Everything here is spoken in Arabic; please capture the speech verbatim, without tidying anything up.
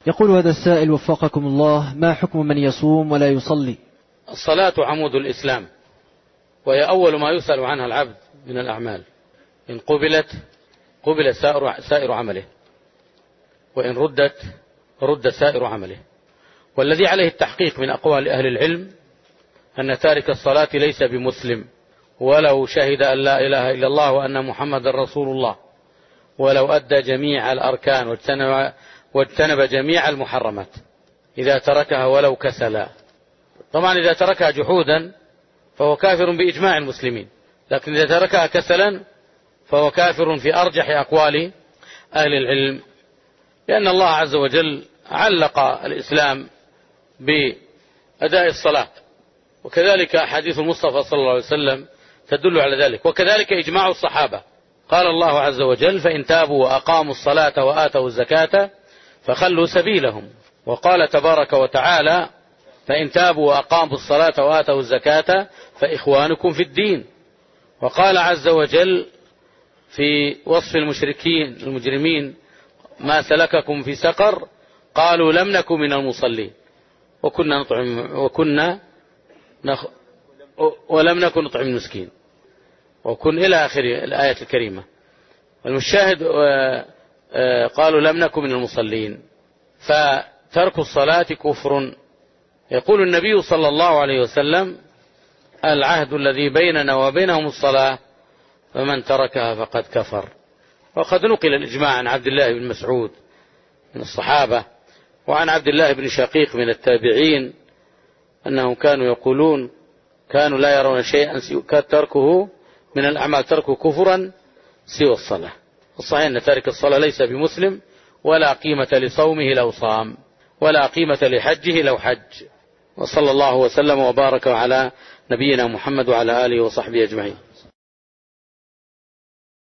يقول هذا السائل وفقكم الله: ما حكم من يصوم ولا يصلي؟ الصلاة عمود الإسلام، وهي أول ما يسأل عنها العبد من الأعمال. إن قبلت قبل سائر, سائر عمله، وإن ردت رد سائر عمله. والذي عليه التحقيق من أقوال أهل العلم أن تارك الصلاة ليس بمسلم، ولو شهد أن لا إله إلا الله وأن محمد رسول الله، ولو أدى جميع الأركان واجتنب, واجتنب جميع المحرمات، إذا تركها ولو كسلا. طبعا إذا تركها جحودا فهو كافر بإجماع المسلمين، لكن إذا تركها كسلا فهو كافر في أرجح أقوال أهل العلم، لأن الله عز وجل علق الإسلام بأداء الصلاة، وكذلك أحاديث المصطفى صلى الله عليه وسلم تدل على ذلك، وكذلك إجماع الصحابة. قال الله عز وجل: فإن تابوا وأقاموا الصلاة وآتوا الزكاة فخلوا سبيلهم. وقال تبارك وتعالى: فإن تابوا وأقاموا الصلاة وآتوا الزكاة فإخوانكم في الدين. وقال عز وجل في وصف المشركين المجرمين: ما سلككم في سقر؟ قالوا لم نكن من المصلين وكنا نطعم وكنا نخ ولم نكن نطعم المسكين، وكن إلى آخر الآية الكريمة. والمشاهد قالوا لم نكن من المصلين، فترك الصلاة كفر. يقول النبي صلى الله عليه وسلم: العهد الذي بيننا وبينهم الصلاة، فمن تركها فقد كفر. وقد نقل الإجماع عن عبد الله بن مسعود من الصحابة، وعن عبد الله بن شقيق من التابعين، أنهم كانوا يقولون: كانوا لا يرون شيئا تركه من الأعمال تركه كفرا سوى الصلاة. الصحيح أن تارك الصلاة ليس بمسلم، ولا قيمة لصومه لو صام، ولا قيمة لحجه لو حج. وصلى الله وسلم وبارك على نبينا محمد وعلى آله وصحبه أجمعين.